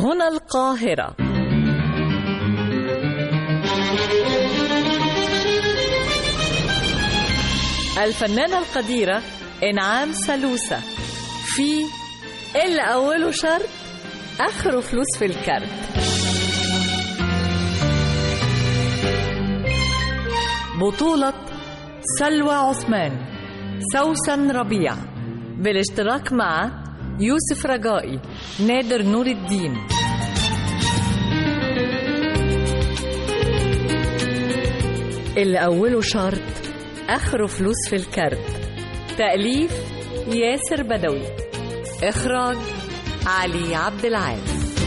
هنا القاهرة. الفنانة القديرة إنعام سالوسة في اللي أوله شرط آخره فلوس في الكارت. بطولة سلوى عثمان، سوسن ربيع، بالاشتراك مع يوسف رجائي، نادر نور الدين. اللي أوله شرط آخره فلوس في الكارت. تأليف ياسر بدوي، إخراج علي عبد العال.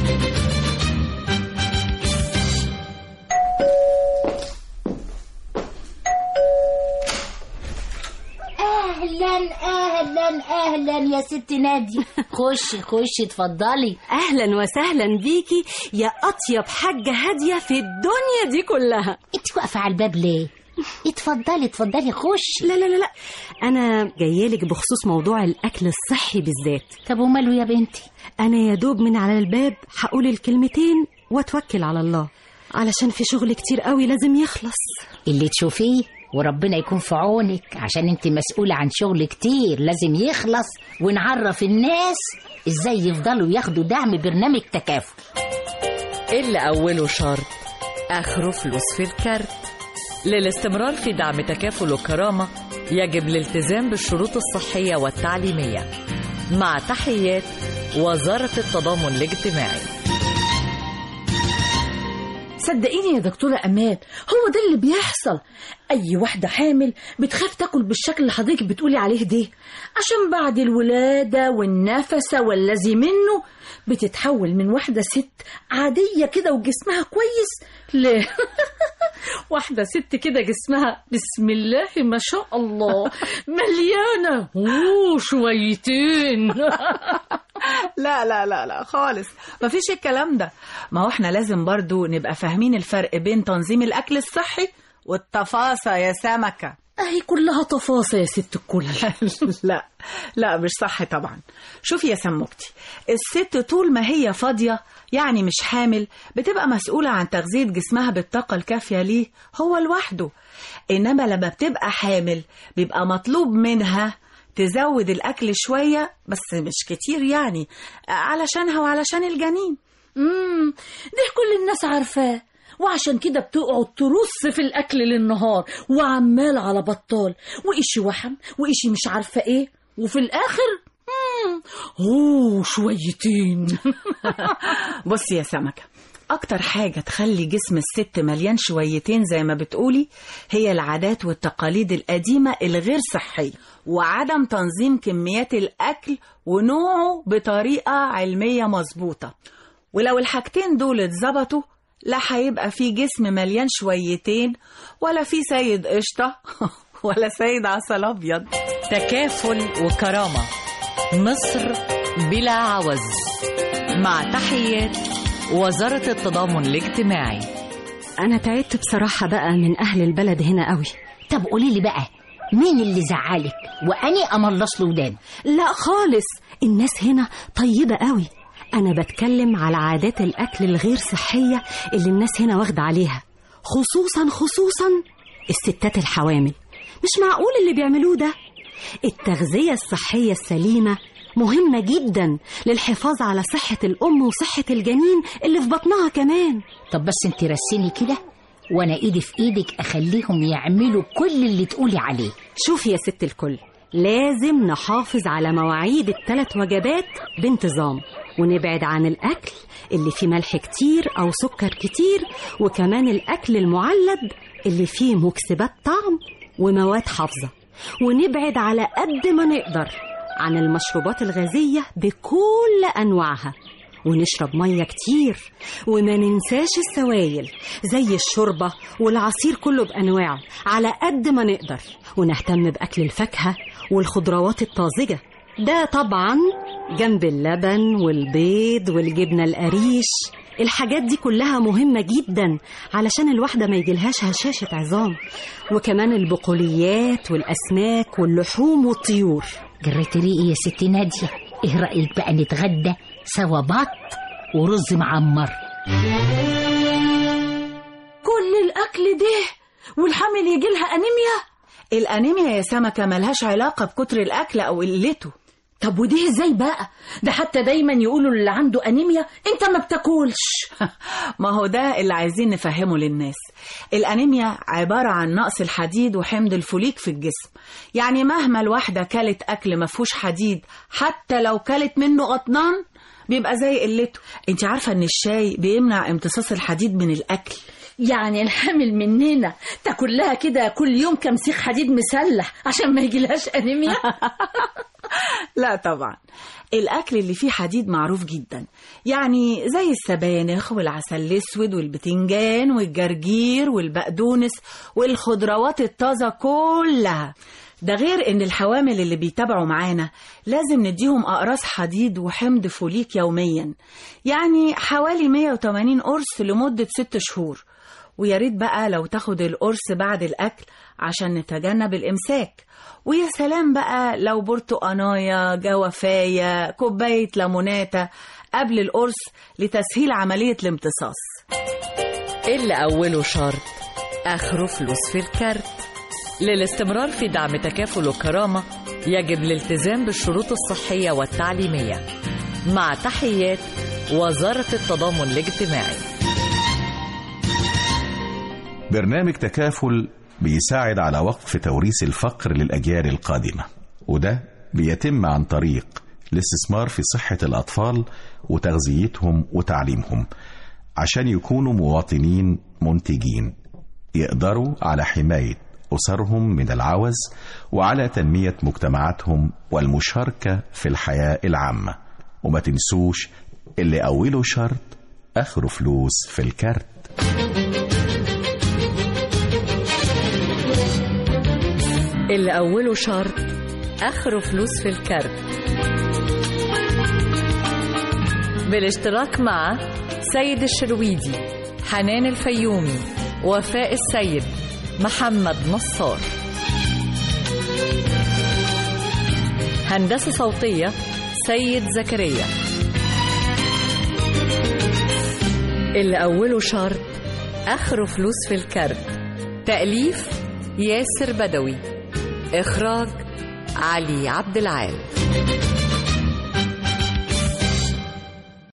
اهلا يا ست نادي. خشي اتفضلي. اهلا وسهلا بيكي يا اطيب حاجه هاديه في الدنيا دي كلها. انت واقفه على الباب ليه؟ اتفضلي خشي. لا انا جايالك بخصوص موضوع الاكل الصحي بالذات. طب وماله يا بنتي؟ انا يا دوب من على الباب هقول الكلمتين واتوكل على الله، علشان في شغل كتير قوي لازم يخلص. اللي تشوفيه وربنا يكون في عونك، عشان انت مسؤولة عن شغل كتير لازم يخلص، ونعرف الناس ازاي يفضلوا ياخدوا دعم برنامج تكافل. اللي أوله شرط آخره فلوس في الكارت. للاستمرار في دعم تكافل وكرامة يجب الالتزام بالشروط الصحية والتعليمية. مع تحيات وزارة التضامن الاجتماعي. صدقيني يا دكتورة أمان، هو ده اللي بيحصل. أي واحدة حامل بتخاف تاكل بالشكل اللي حضرتك بتقولي عليه ده، عشان بعد الولادة والنفس والذي منه بتتحول من واحدة ست عادية كده وجسمها كويس ل واحدة ست كده جسمها بسم الله ما شاء الله مليانة شويتين. لا لا لا لا خالص، مفيش الكلام ده. ما هو احنا لازم برضو نبقى فاهمين الفرق بين تنظيم الأكل الصحي والتفاصة يا سمكة. اهي كلها تفاصيل يا ست الكل. لا مش صح طبعا. شوفي يا سموكتي، الست طول ما هي فاضية يعني مش حامل بتبقى مسؤولة عن تغذية جسمها بالطاقة الكافية ليه هو لوحده. إنما لما بتبقى حامل بيبقى مطلوب منها تزود الأكل شوية بس مش كتير، يعني علشانها وعلشان الجنين. ده كل الناس عارفاه، وعشان كده بتقعد ترص في الأكل للنهار وعمال على بطال، وإيشي وحم وإيشي مش عارفة إيه، وفي الآخر شويتين. بصي يا سمكة، أكتر حاجة تخلي جسم الست مليان شويتين زي ما بتقولي هي العادات والتقاليد القديمة الغير صحية، وعدم تنظيم كميات الأكل ونوعه بطريقة علمية مظبوطة. ولو الحاجتين دول اتظبطوا لا هيبقى في جسم مليان شويتين ولا في سيد قشطة ولا سيد عسل أبيض. تكافل وكرامة، مصر بلا عوز. مع تحيات وزارة التضامن الاجتماعي. انا تعبت بصراحة بقى من اهل البلد هنا قوي. طب قولي لي بقى، مين اللي زعلك وأني أملص له ودان؟ لا خالص، الناس هنا طيبة قوي. أنا بتكلم على عادات الأكل الغير صحية اللي الناس هنا واخدة عليها، خصوصا الستات الحوامل. مش معقول اللي بيعملوه ده. التغذية الصحية السليمة مهمة جدا للحفاظ على صحة الأم وصحة الجنين اللي في بطنها كمان. طب بس انت رسيني كده وانا ايدي في ايدك اخليهم يعملوا كل اللي تقولي عليه. شوفي يا ست الكل، لازم نحافظ على مواعيد ال3 وجبات بانتظام، ونبعد عن الأكل اللي فيه ملح كتير أو سكر كتير، وكمان الأكل المعلب اللي فيه مكسبات طعم ومواد حافظة، ونبعد على قد ما نقدر عن المشروبات الغازية بكل أنواعها، ونشرب مية كتير، وما ننساش السوائل زي الشوربة والعصير كله بأنواعه على قد ما نقدر، ونهتم بأكل الفاكهة والخضروات الطازجة، ده طبعا جنب اللبن والبيض والجبنة القريش. الحاجات دي كلها مهمة جدا علشان الواحدة ما يجيلهاش هشاشة عظام، وكمان البقوليات والأسماك واللحوم والطيور. جريت ريقي يا ست نادية، ايه رأيك بقى نتغدى سوا بط ورز معمر. كل الأكل ده والحامل يجي لها أنيميا؟ الأنيميا يا سمكة ملهاش علاقة بكتر الأكل أو قلته. طب ودي ازاي بقى؟ ده حتى دايما يقولوا اللي عنده أنيميا انت ما بتاكلش. ما هو ده اللي عايزين نفهمه للناس. الأنيميا عبارة عن نقص الحديد وحمض الفوليك في الجسم. يعني مهما الواحدة كلت أكل مفهوش حديد، حتى لو كلت منه قطنان بيبقى زي قلته. انت عارفة ان الشاي بيمنع امتصاص الحديد من الأكل؟ يعني الحامل مننا تاكل لها كده كل يوم كم سيخ حديد مسلح عشان ما يجيلهاش أنيميا؟ لا طبعا، الأكل اللي فيه حديد معروف جدا، يعني زي السبانخ والعسل الأسود والبتنجان والجرجير والبقدونس والخضروات الطازة كلها. ده غير ان الحوامل اللي بيتابعوا معانا لازم نديهم أقراص حديد وحمض فوليك يوميا، يعني حوالي 180 قرص لمدة 6 شهور. ويا ريت بقى لو تاخد القرص بعد الأكل عشان نتجنب الإمساك. ويا سلام بقى لو برتقاناية، جوافاية، كوباية ليموناتة قبل القرص لتسهيل عملية الامتصاص. اللي أوله شرط آخره فلوس في الكارت. للاستمرار في دعم تكافل وكرامة يجب الالتزام بالشروط الصحية والتعليمية. مع تحيات وزارة التضامن الاجتماعي. برنامج تكافل بيساعد على وقف توريث الفقر للأجيال القادمة، وده بيتم عن طريق الاستثمار في صحة الأطفال وتغذيتهم وتعليمهم عشان يكونوا مواطنين منتجين يقدروا على حماية أسرهم من العوز وعلى تنمية مجتمعاتهم والمشاركة في الحياة العامة. وما تنسوش اللي أوله شرط آخره فلوس في الكارت. اللي أوله شرط آخره فلوس في الكارت، بالاشتراك مع سيد الشرويدي، حنان الفيومي، وفاء السيد، محمد نصار. هندسة صوتية سيد زكريا. اللي أوله شرط آخره فلوس في الكارت. تأليف ياسر بدوي. إخراج علي عبد العال.